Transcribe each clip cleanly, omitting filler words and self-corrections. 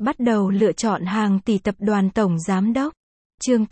Bắt đầu lựa chọn hàng tỷ tập đoàn tổng giám đốc. Chương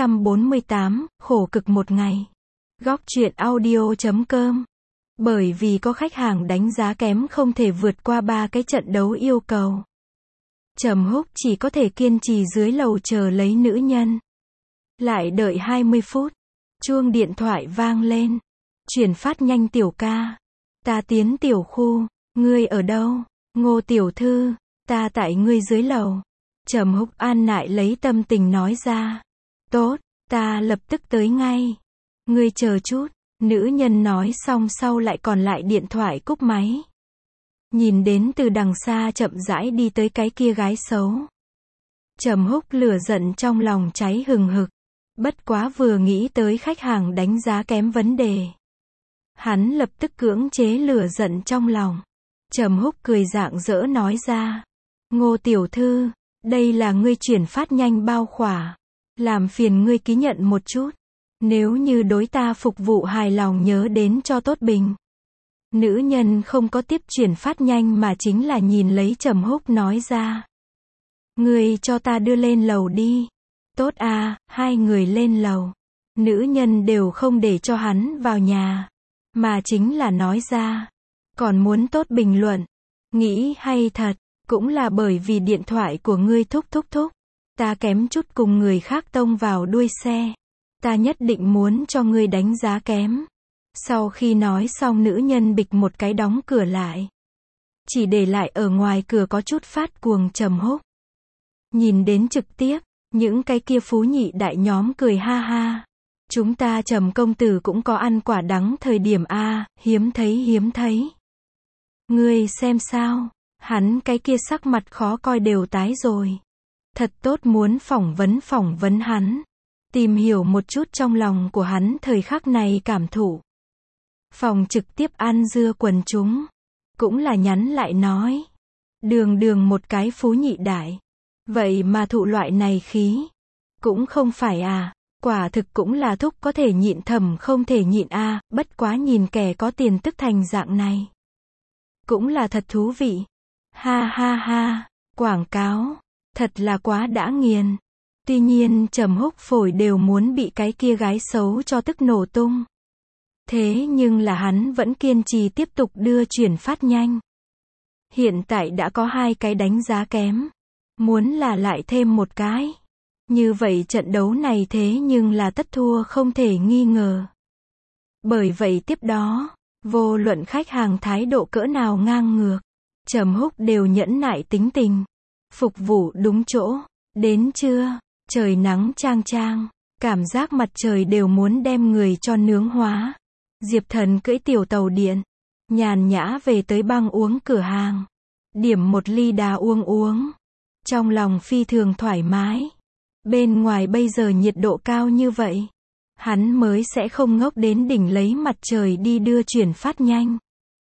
848, khổ cực một ngày. Góc truyện audio.com. Bởi vì có khách hàng đánh giá kém không thể vượt qua 3 cái trận đấu yêu cầu, Trầm Húc chỉ có thể kiên trì dưới lầu chờ lấy nữ nhân. Lại đợi 20 phút, chuông điện thoại vang lên. Chuyển phát nhanh tiểu ca. Ta tiến tiểu khu, ngươi ở đâu? Ngô tiểu thư, ta tại ngươi dưới lầu. Trầm Húc an nại lấy tâm tình nói ra. Tốt, ta lập tức tới ngay. Ngươi chờ chút. Nữ nhân nói xong sau lại còn lại điện thoại cúp máy. Nhìn đến từ đằng xa chậm rãi đi tới cái kia gái xấu. Trầm Húc lửa giận trong lòng cháy hừng hực. Bất quá vừa nghĩ tới khách hàng đánh giá kém vấn đề, hắn lập tức cưỡng chế lửa giận trong lòng. Trầm Húc cười rạng rỡ nói ra. Ngô tiểu thư, đây là ngươi chuyển phát nhanh bao khỏa. Làm phiền ngươi ký nhận một chút. Nếu như đối ta phục vụ hài lòng nhớ đến cho tốt bình. Nữ nhân không có tiếp chuyển phát nhanh mà chính là nhìn lấy Trầm Húc nói ra. Ngươi cho ta đưa lên lầu đi. Tốt à, hai người lên lầu. Nữ nhân đều không để cho hắn vào nhà, mà chính là nói ra. Còn muốn tốt bình luận. Nghĩ hay thật, cũng là bởi vì điện thoại của ngươi thúc. Ta kém chút cùng người khác tông vào đuôi xe. Ta nhất định muốn cho ngươi đánh giá kém. Sau khi nói xong nữ nhân bịch một cái đóng cửa lại. Chỉ để lại ở ngoài cửa có chút phát cuồng Trầm Húc. Nhìn đến trực tiếp, những cái kia phú nhị đại nhóm cười ha ha. Chúng ta Trầm công tử cũng có ăn quả đắng thời điểm a, hiếm thấy. Ngươi xem sao, hắn cái kia sắc mặt khó coi đều tái rồi. Thật tốt muốn phỏng vấn hắn. Tìm hiểu một chút trong lòng của hắn thời khắc này cảm thụ. Phòng trực tiếp ăn dưa quần chúng. Cũng là nhắn lại nói. Đường một cái phú nhị đại. Vậy mà thụ loại này khí. Cũng không phải à. Quả thực cũng là thúc có thể nhịn thầm không thể nhịn a. Bất quá nhìn kẻ có tiền tức thành dạng này. Cũng là thật thú vị. Ha. Quảng cáo. Thật là quá đã nghiền. Tuy nhiên Trầm Húc phổi đều muốn bị cái kia gái xấu cho tức nổ tung. Thế nhưng là hắn vẫn kiên trì tiếp tục đưa chuyển phát nhanh. Hiện tại đã có 2 cái đánh giá kém. Muốn là lại thêm một cái. Như vậy trận đấu này thế nhưng là tất thua không thể nghi ngờ. Bởi vậy tiếp đó, vô luận khách hàng thái độ cỡ nào ngang ngược, Trầm Húc đều nhẫn nại tính tình. Phục vụ đúng chỗ. Đến trưa, trời nắng chang, cảm giác mặt trời đều muốn đem người cho nướng hóa. Diệp Thần cưỡi tiểu tàu điện, nhàn nhã về tới băng uống cửa hàng. Điểm một ly đá uống. Trong lòng phi thường thoải mái. Bên ngoài bây giờ nhiệt độ cao như vậy, hắn mới sẽ không ngốc đến đỉnh lấy mặt trời đi đưa chuyển phát nhanh.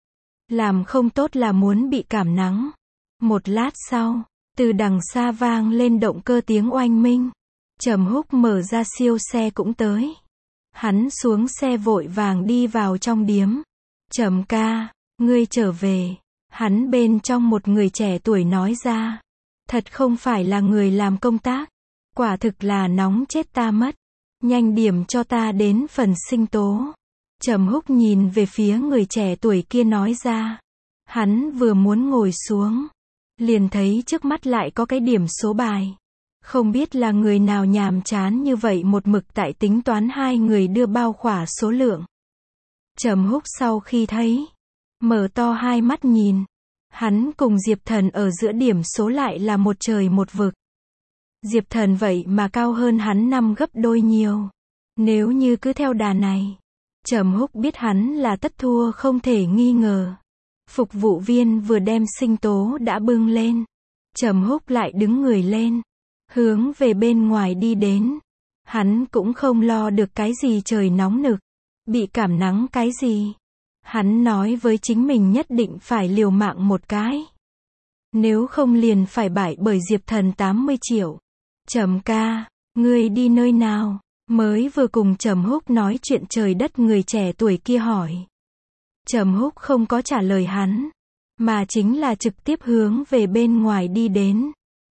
Làm không tốt là muốn bị cảm nắng. Một lát sau, từ đằng xa vang lên động cơ tiếng oanh minh. Trầm Húc mở ra siêu xe cũng tới. Hắn xuống xe vội vàng đi vào trong điếm. Trầm ca, ngươi trở về. Hắn bên trong một người trẻ tuổi nói ra. Thật không phải là người làm công tác. Quả thực là nóng chết ta mất. Nhanh điểm cho ta đến phần sinh tố. Trầm Húc nhìn về phía người trẻ tuổi kia nói ra. Hắn vừa muốn ngồi xuống, liền thấy trước mắt lại có cái điểm số bài. Không biết là người nào nhàm chán như vậy một mực tại tính toán 2 người đưa bao khỏa số lượng. Trầm Húc sau khi thấy, mở to hai mắt nhìn. Hắn cùng Diệp Thần ở giữa điểm số lại là một trời một vực. Diệp Thần vậy mà cao hơn hắn 5 gấp đôi nhiều. Nếu như cứ theo đà này, Trầm Húc biết hắn là tất thua không thể nghi ngờ. Phục vụ viên vừa đem sinh tố đã bưng lên. Trầm Húc lại đứng người lên, hướng về bên ngoài đi đến. Hắn cũng không lo được cái gì trời nóng nực, bị cảm nắng cái gì. Hắn nói với chính mình nhất định phải liều mạng một cái. Nếu không liền phải bại bởi Diệp Thần 80 triệu. Trầm ca, ngươi đi nơi nào? Mới vừa cùng Trầm Húc nói chuyện trời đất người trẻ tuổi kia hỏi. Trầm Húc không có trả lời hắn, mà chính là trực tiếp hướng về bên ngoài đi đến.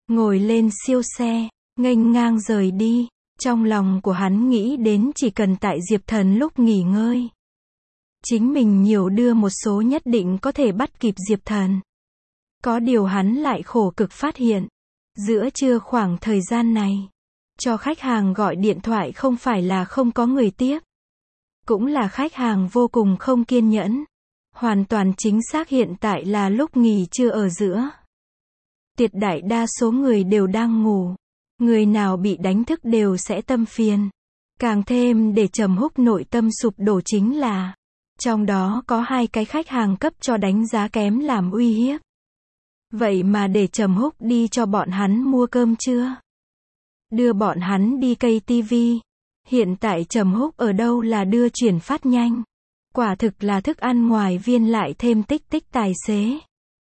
ngồi lên siêu xe, nghênh ngang rời đi. Trong lòng của hắn nghĩ đến chỉ cần tại Diệp Thần lúc nghỉ ngơi, chính mình nhiều đưa một số nhất định có thể bắt kịp Diệp Thần. Có điều hắn lại khổ cực phát hiện, giữa trưa khoảng thời gian này, cho khách hàng gọi điện thoại không phải là không có người tiếp, cũng là khách hàng vô cùng không kiên nhẫn. Hoàn toàn chính xác hiện tại là lúc nghỉ trưa ở giữa. Tuyệt đại đa số người đều đang ngủ. Người nào bị đánh thức đều sẽ tâm phiền. Càng thêm để Trầm Húc nội tâm sụp đổ chính là, trong đó có 2 cái khách hàng cấp cho đánh giá kém làm uy hiếp. Vậy mà để Trầm Húc đi cho bọn hắn mua cơm trưa, đưa bọn hắn đi cây tivi. Hiện tại Trầm Húc ở đâu là đưa chuyển phát nhanh. Quả thực là thức ăn ngoài viên lại thêm tích tích tài xế.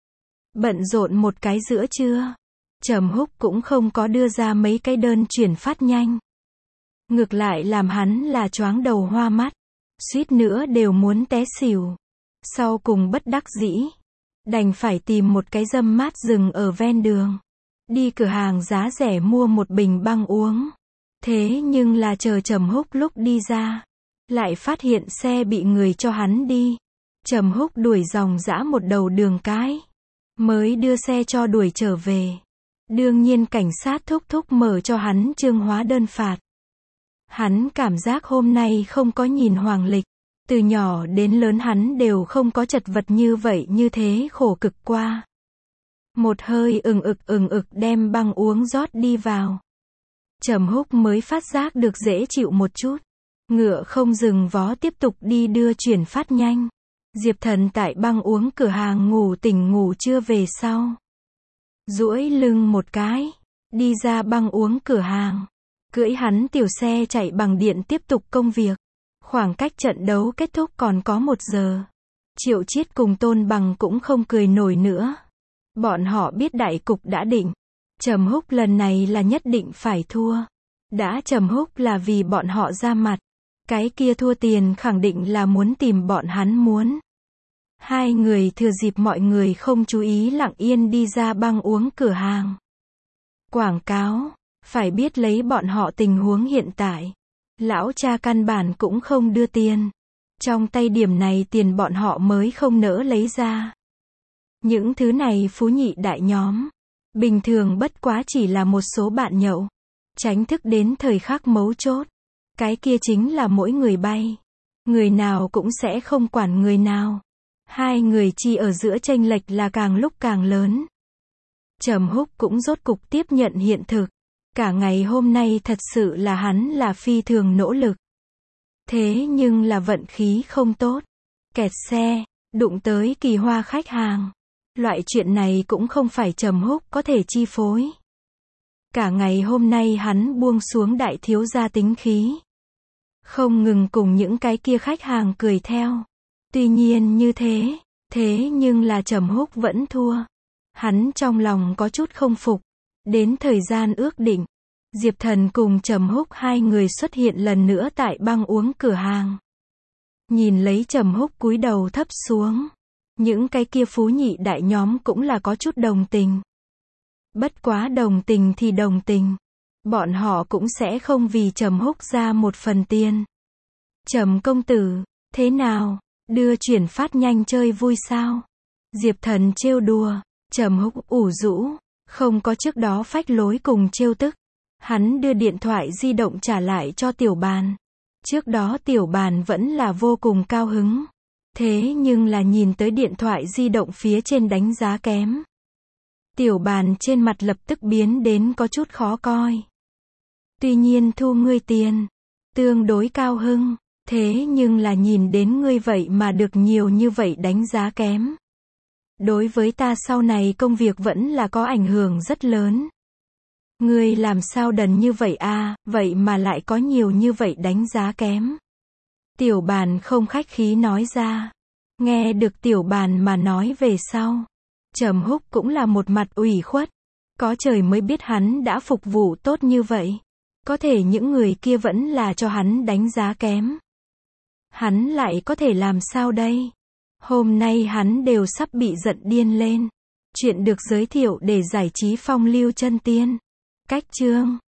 Bận rộn một cái giữa trưa, Trầm Húc cũng không có đưa ra mấy cái đơn chuyển phát nhanh. Ngược lại làm hắn là choáng đầu hoa mắt, suýt nữa đều muốn té xỉu. Sau cùng bất đắc dĩ, đành phải tìm một cái dâm mát dừng ở ven đường. Đi cửa hàng giá rẻ mua một bình băng uống. Thế nhưng là chờ Trầm Húc lúc đi ra, lại phát hiện xe bị người cho hắn đi. Trầm Húc đuổi dòng dã một đầu đường cái, mới đưa xe cho đuổi trở về. Đương nhiên cảnh sát thúc thúc mở cho hắn chương hóa đơn phạt. Hắn cảm giác hôm nay không có nhìn hoàng lịch. Từ nhỏ đến lớn hắn đều không có chật vật như vậy như thế khổ cực qua. Một hơi ừng ực đem băng uống rót đi vào. Trầm Húc mới phát giác được dễ chịu một chút. Ngựa không dừng vó tiếp tục đi đưa chuyển phát nhanh. Diệp Thần tại băng uống cửa hàng ngủ tỉnh ngủ trưa về sau. Duỗi lưng một cái, đi ra băng uống cửa hàng. Cưỡi hắn tiểu xe chạy bằng điện tiếp tục công việc. Khoảng cách trận đấu kết thúc còn có 1 giờ. Triệu Chiết cùng Tôn Bằng cũng không cười nổi nữa. Bọn họ biết đại cục đã định. Trầm Húc lần này là nhất định phải thua. Đã Trầm Húc là vì bọn họ ra mặt. Cái kia thua tiền khẳng định là muốn tìm bọn hắn muốn. 2 người thừa dịp mọi người không chú ý lặng yên đi ra băng uống cửa hàng. Quảng cáo, phải biết lấy bọn họ tình huống hiện tại. Lão cha căn bản cũng không đưa tiền. Trong tay điểm này tiền bọn họ mới không nỡ lấy ra. Những thứ này phú nhị đại nhóm, bình thường bất quá chỉ là một số bạn nhậu. Tránh thức đến thời khắc mấu chốt. Cái kia chính là mỗi người bay. Người nào cũng sẽ không quản người nào. 2 người chi ở giữa chênh lệch là càng lúc càng lớn. Trầm Húc cũng rốt cục tiếp nhận hiện thực. Cả ngày hôm nay thật sự là hắn là phi thường nỗ lực. Thế nhưng là vận khí không tốt. Kẹt xe, đụng tới kỳ hoa khách hàng. Loại chuyện này cũng không phải Trầm Húc có thể chi phối. Cả ngày hôm nay hắn buông xuống đại thiếu gia tính khí. Không ngừng cùng những cái kia khách hàng cười theo. Tuy nhiên như thế nhưng là Trầm Húc vẫn thua. Hắn trong lòng có chút không phục. Đến thời gian ước định, Diệp Thần cùng Trầm Húc 2 người xuất hiện lần nữa tại băng uống cửa hàng. Nhìn lấy Trầm Húc cúi đầu thấp xuống. Những cái kia phú nhị đại nhóm cũng là có chút đồng tình. Bất quá đồng tình thì đồng tình. Bọn họ cũng sẽ không vì Trầm Húc ra một phần tiền. Trầm công tử, thế nào? Đưa chuyển phát nhanh chơi vui sao? Diệp Thần trêu đùa. Trầm Húc ủ rũ, không có trước đó phách lối cùng trêu tức. Hắn đưa điện thoại di động trả lại cho Tiểu Bàn. Trước đó Tiểu Bàn vẫn là vô cùng cao hứng. Thế nhưng là nhìn tới điện thoại di động phía trên đánh giá kém. Tiểu Bàn trên mặt lập tức biến đến có chút khó coi. Tuy nhiên thu ngươi tiền, tương đối cao hưng. Thế nhưng là nhìn đến ngươi vậy mà được nhiều như vậy đánh giá kém. Đối với ta sau này công việc vẫn là có ảnh hưởng rất lớn. Ngươi làm sao đần như vậy a, vậy mà lại có nhiều như vậy đánh giá kém. Tiểu Bàn không khách khí nói ra. Nghe được Tiểu Bàn mà nói về sau. Trầm Húc cũng là một mặt ủy khuất. Có trời mới biết hắn đã phục vụ tốt như vậy. Có thể những người kia vẫn là cho hắn đánh giá kém. Hắn lại có thể làm sao đây? Hôm nay hắn đều sắp bị giận điên lên. Chuyện được giới thiệu để giải trí phong lưu chân tiên. Cách chương